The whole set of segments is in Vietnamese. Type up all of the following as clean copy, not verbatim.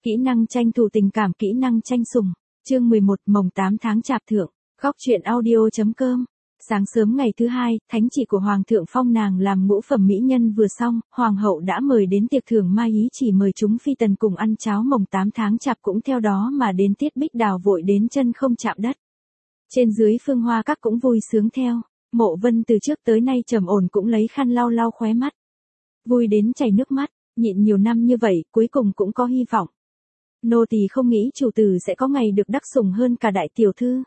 Kỹ năng tranh thủ tình cảm, kỹ năng tranh sủng. Chương 11, mồng 8 tháng Chạp thượng. Góc truyện audio.com. Sáng sớm ngày thứ hai, thánh chỉ của Hoàng thượng phong nàng làm ngũ phẩm mỹ nhân vừa xong, Hoàng hậu đã mời đến tiệc thưởng mai ý chỉ mời chúng phi tần cùng ăn cháo mồng 8 tháng Chạp, cũng theo đó mà đến Tiết Bích Đào vội đến chân không chạm đất. Trên dưới Phương Hoa Các cũng vui sướng theo. Mộ Vân từ trước tới nay trầm ổn cũng lấy khăn lau lau khóe mắt. Vui đến chảy nước mắt, nhịn nhiều năm như vậy, cuối cùng cũng có hy vọng. Nô tỳ không nghĩ chủ tử sẽ có ngày được đắc sủng hơn cả đại tiểu thư.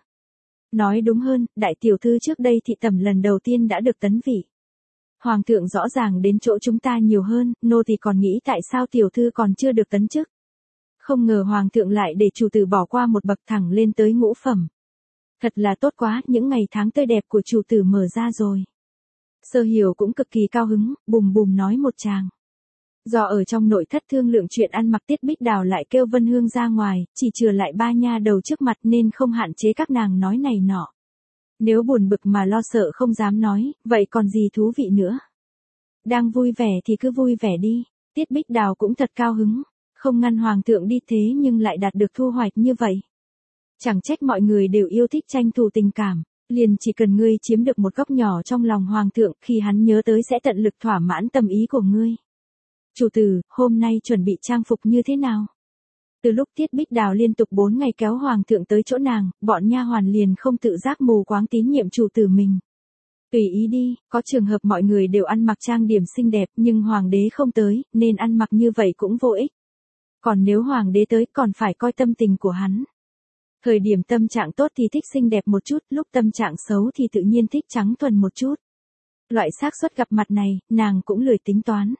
Nói đúng hơn, đại tiểu thư trước đây thị tẩm lần đầu tiên đã được tấn vị. Hoàng thượng rõ ràng đến chỗ chúng ta nhiều hơn, nô tỳ còn nghĩ tại sao tiểu thư còn chưa được tấn chức. Không ngờ hoàng thượng lại để chủ tử bỏ qua một bậc thẳng lên tới ngũ phẩm. Thật là tốt quá, những ngày tháng tươi đẹp của chủ tử mở ra rồi. Sơ Hiểu cũng cực kỳ cao hứng, bùm bùm nói một tràng. Do ở trong nội thất thương lượng chuyện ăn mặc, Tiết Bích Đào lại kêu Vân Hương ra ngoài, chỉ chừa lại ba nha đầu trước mặt nên không hạn chế các nàng nói này nọ. Nếu buồn bực mà lo sợ không dám nói, vậy còn gì thú vị nữa. Đang vui vẻ thì cứ vui vẻ đi, Tiết Bích Đào cũng thật cao hứng, không ngăn hoàng thượng đi thế nhưng lại đạt được thu hoạch như vậy. Chẳng trách mọi người đều yêu thích tranh thủ tình cảm, liền chỉ cần ngươi chiếm được một góc nhỏ trong lòng hoàng thượng, khi hắn nhớ tới sẽ tận lực thỏa mãn tâm ý của ngươi. Chủ tử, hôm nay chuẩn bị trang phục như thế nào? Từ lúc Tiết Bích Đào liên tục 4 ngày kéo hoàng thượng tới chỗ nàng, bọn nha hoàn liền không tự giác mù quáng tín nhiệm chủ tử mình. Tùy ý đi, có trường hợp mọi người đều ăn mặc trang điểm xinh đẹp nhưng hoàng đế không tới, nên ăn mặc như vậy cũng vô ích. Còn nếu hoàng đế tới còn phải coi tâm tình của hắn. Thời điểm tâm trạng tốt thì thích xinh đẹp một chút, lúc tâm trạng xấu thì tự nhiên thích trắng thuần một chút. Loại xác suất gặp mặt này, nàng cũng lười tính toán.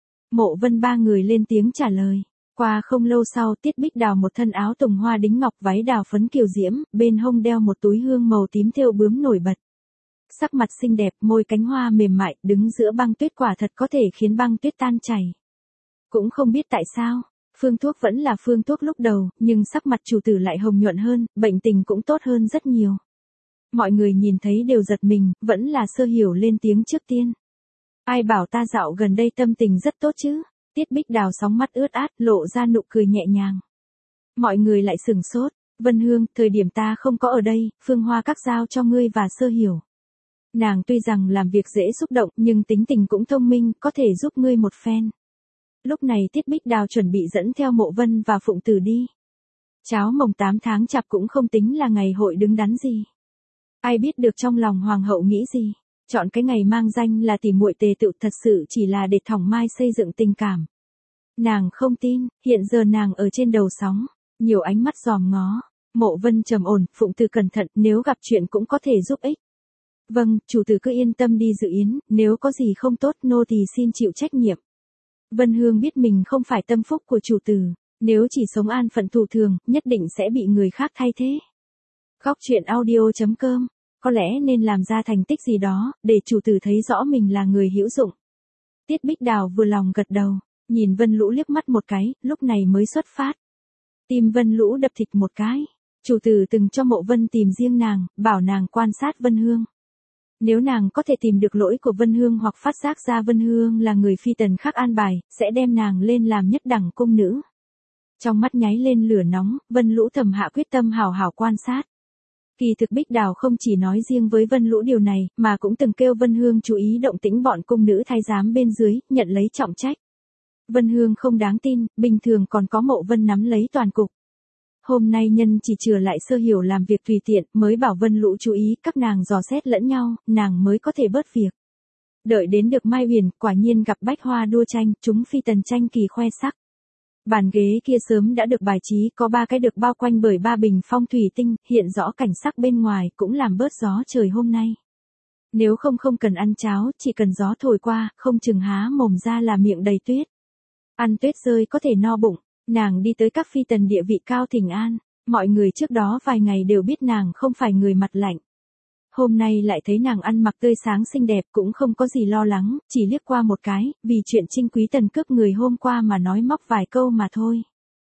Mộ Vân ba người lên tiếng trả lời. Qua không lâu sau, Tiết Bích Đào một thân áo tùng hoa đính ngọc, váy đào phấn kiều diễm, bên hông đeo một túi hương màu tím thêu bướm nổi bật. Sắc mặt xinh đẹp, môi cánh hoa mềm mại, đứng giữa băng tuyết quả thật có thể khiến băng tuyết tan chảy. Cũng không biết tại sao, phương thuốc vẫn là phương thuốc lúc đầu, nhưng sắc mặt chủ tử lại hồng nhuận hơn, bệnh tình cũng tốt hơn rất nhiều. Mọi người nhìn thấy đều giật mình, vẫn là Sơ Hiểu lên tiếng trước tiên. Ai bảo ta dạo gần đây tâm tình rất tốt chứ? Tiết Bích Đào sóng mắt ướt át, lộ ra nụ cười nhẹ nhàng. Mọi người lại sửng sốt. Vân Hương, thời điểm ta không có ở đây, Phương Hoa Các giao cho ngươi và Sơ Hiểu. Nàng tuy rằng làm việc dễ xúc động, nhưng tính tình cũng thông minh, có thể giúp ngươi một phen. Lúc này Tiết Bích Đào chuẩn bị dẫn theo Mộ Vân và Phụng Tử đi. Cháo mồng 8 tháng Chạp cũng không tính là ngày hội đứng đắn gì. Ai biết được trong lòng hoàng hậu nghĩ gì. Chọn cái ngày mang danh là tỉ muội tề tựu thật sự chỉ là để thỏng mai xây dựng tình cảm. Nàng không tin, hiện giờ nàng ở trên đầu sóng, nhiều ánh mắt dòm ngó. Mộ Vân trầm ổn, Phụng Tử cẩn thận, nếu gặp chuyện cũng có thể giúp ích. Vâng, chủ tử cứ yên tâm đi dự yến, nếu có gì không tốt nô tỳ xin chịu trách nhiệm. Vân Hương biết mình không phải tâm phúc của chủ tử, nếu chỉ sống an phận thủ thường, nhất định sẽ bị người khác thay thế. Góc truyện audio.com. Có lẽ nên làm ra thành tích gì đó, để chủ tử thấy rõ mình là người hữu dụng. Tiết Bích Đào vừa lòng gật đầu, nhìn Vân Lũ liếc mắt một cái, lúc này mới xuất phát. Tim Vân Lũ đập thịt một cái. Chủ tử từng cho Mộ Vân tìm riêng nàng, bảo nàng quan sát Vân Hương. Nếu nàng có thể tìm được lỗi của Vân Hương hoặc phát giác ra Vân Hương là người phi tần khác an bài, sẽ đem nàng lên làm nhất đẳng cung nữ. Trong mắt nháy lên lửa nóng, Vân Lũ thầm hạ quyết tâm hào hào quan sát. Kỳ thực Bích Đào không chỉ nói riêng với Vân Lũ điều này, mà cũng từng kêu Vân Hương chú ý động tĩnh bọn cung nữ thái giám bên dưới, nhận lấy trọng trách. Vân Hương không đáng tin, bình thường còn có Mộ Vân nắm lấy toàn cục. Hôm nay nhân chỉ chừa lại Sơ Hiểu làm việc tùy tiện, mới bảo Vân Lũ chú ý, các nàng dò xét lẫn nhau, nàng mới có thể bớt việc. Đợi đến được Mai Huyền, quả nhiên gặp bách hoa đua tranh, chúng phi tần tranh kỳ khoe sắc. Bàn ghế kia sớm đã được bài trí, có 3 cái được bao quanh bởi 3 bình phong thủy tinh, hiện rõ cảnh sắc bên ngoài, cũng làm bớt gió trời hôm nay. Nếu không cần ăn cháo, chỉ cần gió thổi qua, không chừng há mồm ra là miệng đầy tuyết. Ăn tuyết rơi có thể no bụng, nàng đi tới các phi tần địa vị cao thỉnh an, mọi người trước đó vài ngày đều biết nàng không phải người mặt lạnh. Hôm nay lại thấy nàng ăn mặc tươi sáng xinh đẹp cũng không có gì lo lắng, chỉ liếc qua một cái, vì chuyện Trinh Quý Tần cướp người hôm qua mà nói móc vài câu mà thôi.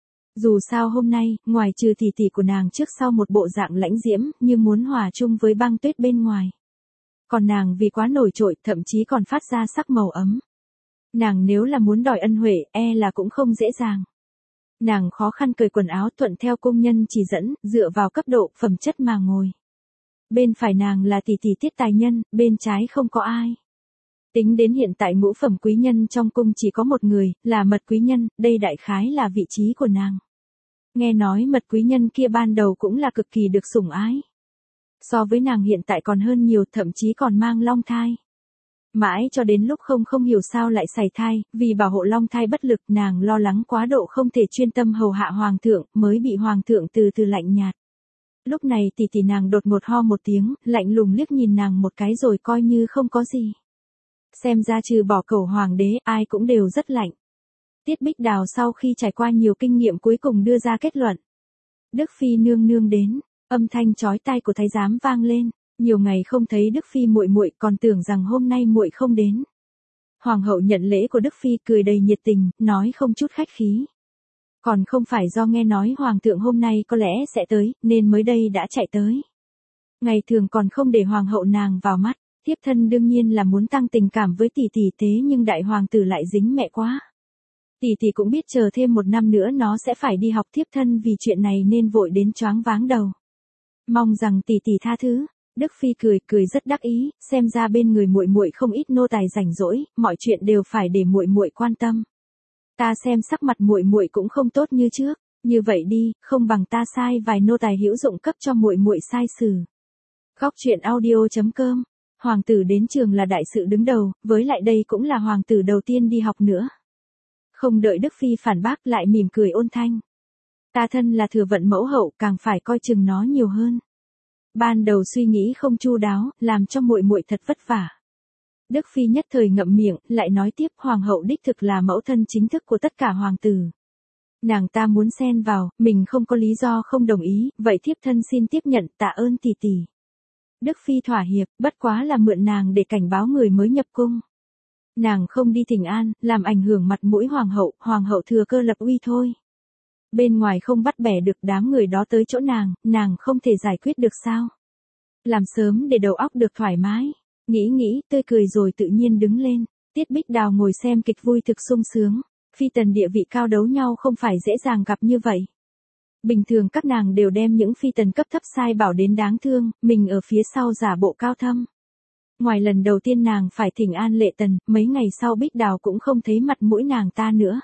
Dù sao hôm nay, ngoài trừ tỷ tỷ của nàng trước sau một bộ dạng lãnh diễm, như muốn hòa chung với băng tuyết bên ngoài. Còn nàng vì quá nổi trội, thậm chí còn phát ra sắc màu ấm. Nàng nếu là muốn đòi ân huệ, là cũng không dễ dàng. Nàng khó khăn cởi quần áo thuận theo công nhân chỉ dẫn, dựa vào cấp độ phẩm chất mà ngồi. Bên phải nàng là tỷ tỷ Tiết Tài Nhân, bên trái không có ai. Tính đến hiện tại ngũ phẩm quý nhân trong cung chỉ có một người, là Mật quý nhân, đây đại khái là vị trí của nàng. Nghe nói Mật quý nhân kia ban đầu cũng là cực kỳ được sủng ái. So với nàng hiện tại còn hơn nhiều, thậm chí còn mang long thai. Mãi cho đến lúc không hiểu sao lại sảy thai, vì bảo hộ long thai bất lực nàng lo lắng quá độ không thể chuyên tâm hầu hạ hoàng thượng, mới bị hoàng thượng từ từ lạnh nhạt. Lúc này tỷ tỷ nàng đột ngột ho một tiếng, lạnh lùng liếc nhìn nàng một cái rồi coi như không có gì. Xem ra trừ bỏ Cẩu hoàng đế, ai cũng đều rất lạnh. Tiết Bích Đào sau khi trải qua nhiều kinh nghiệm cuối cùng đưa ra kết luận. Đức Phi nương nương đến, âm thanh chói tai của thái giám vang lên, nhiều ngày không thấy Đức Phi muội muội, còn tưởng rằng hôm nay muội không đến. Hoàng hậu nhận lễ của Đức Phi cười đầy nhiệt tình, nói không chút khách khí. Còn không phải do nghe nói hoàng thượng hôm nay có lẽ sẽ tới, nên mới đây đã chạy tới. Ngày thường còn không để hoàng hậu nàng vào mắt, thiếp thân đương nhiên là muốn tăng tình cảm với tỷ tỷ, thế nhưng đại hoàng tử lại dính mẹ quá. Tỷ tỷ cũng biết chờ thêm 1 năm nữa nó sẽ phải đi học, thiếp thân vì chuyện này nên vội đến choáng váng đầu. Mong rằng tỷ tỷ tha thứ. Đức Phi cười rất đắc ý, xem ra bên người muội muội không ít nô tài rảnh rỗi, mọi chuyện đều phải để muội muội quan tâm. Ta xem sắc mặt muội muội cũng không tốt như trước, như vậy đi, không bằng ta sai vài nô tài hữu dụng cấp cho muội muội sai sử. Góc truyện audio.com. Hoàng tử đến trường là đại sự đứng đầu, với lại đây cũng là hoàng tử đầu tiên đi học nữa. Không đợi Đức Phi phản bác lại mỉm cười ôn thanh. Ta thân là thừa vận mẫu hậu, càng phải coi chừng nó nhiều hơn. Ban đầu suy nghĩ không chu đáo, làm cho muội muội thật vất vả. Đức Phi nhất thời ngậm miệng, lại nói tiếp, hoàng hậu đích thực là mẫu thân chính thức của tất cả hoàng tử. Nàng ta muốn xen vào, mình không có lý do không đồng ý, vậy thiếp thân xin tiếp nhận, tạ ơn tỷ tỷ. Đức Phi thỏa hiệp, bất quá là mượn nàng để cảnh báo người mới nhập cung. Nàng không đi thỉnh an, làm ảnh hưởng mặt mũi hoàng hậu thừa cơ lập uy thôi. Bên ngoài không bắt bẻ được đám người đó tới chỗ nàng không thể giải quyết được sao. Làm sớm để đầu óc được thoải mái. Nghĩ, tươi cười rồi tự nhiên đứng lên. Tiết Bích Đào ngồi xem kịch vui thực sung sướng. Phi tần địa vị cao đấu nhau không phải dễ dàng gặp như vậy. Bình thường các nàng đều đem những phi tần cấp thấp sai bảo đến đáng thương, mình ở phía sau giả bộ cao thâm. Ngoài lần đầu tiên nàng phải thỉnh an Lệ Tần, mấy ngày sau Bích Đào cũng không thấy mặt mũi nàng ta nữa.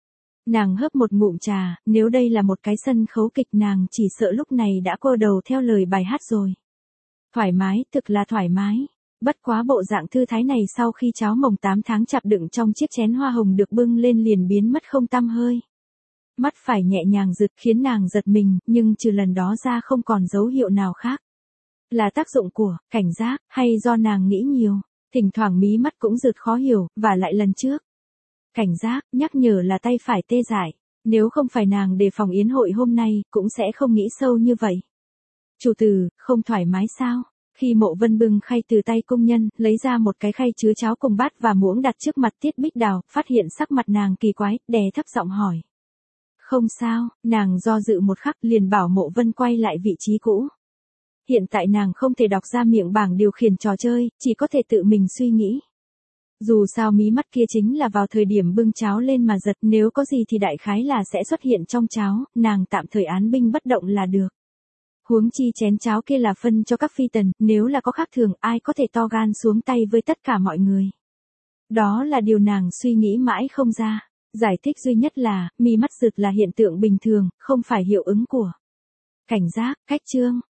Nàng hớp một ngụm trà, nếu đây là một cái sân khấu kịch nàng chỉ sợ lúc này đã cô đầu theo lời bài hát rồi. Thoải mái, thực là thoải mái. Bất quá bộ dạng thư thái này sau khi cháo mồng 8 tháng chạp đựng trong chiếc chén hoa hồng được bưng lên liền biến mất không tăm hơi. Mắt phải nhẹ nhàng rực khiến nàng giật mình, nhưng trừ lần đó ra không còn dấu hiệu nào khác. Là tác dụng của cảnh giác, hay do nàng nghĩ nhiều, thỉnh thoảng mí mắt cũng rực khó hiểu, và lại lần trước. Cảnh giác, nhắc nhở là tay phải tê dại, nếu không phải nàng đề phòng yến hội hôm nay, cũng sẽ không nghĩ sâu như vậy. Chủ tử, không thoải mái sao? Khi Mộ Vân bưng khay từ tay công nhân, lấy ra một cái khay chứa cháo cùng bát và muỗng đặt trước mặt Tiết Bích Đào, phát hiện sắc mặt nàng kỳ quái, đè thấp giọng hỏi. Không sao, nàng do dự một khắc liền bảo Mộ Vân quay lại vị trí cũ. Hiện tại nàng không thể đọc ra miệng bảng điều khiển trò chơi, chỉ có thể tự mình suy nghĩ. Dù sao mí mắt kia chính là vào thời điểm bưng cháo lên mà giật, nếu có gì thì đại khái là sẽ xuất hiện trong cháo, nàng tạm thời án binh bất động là được. Huống chi chén cháo kia là phân cho các phi tần, nếu là có khác thường ai có thể to gan xuống tay với tất cả mọi người. Đó là điều nàng suy nghĩ mãi không ra. Giải thích duy nhất là, mí mắt giật là hiện tượng bình thường, không phải hiệu ứng của cảnh giác, cách chương.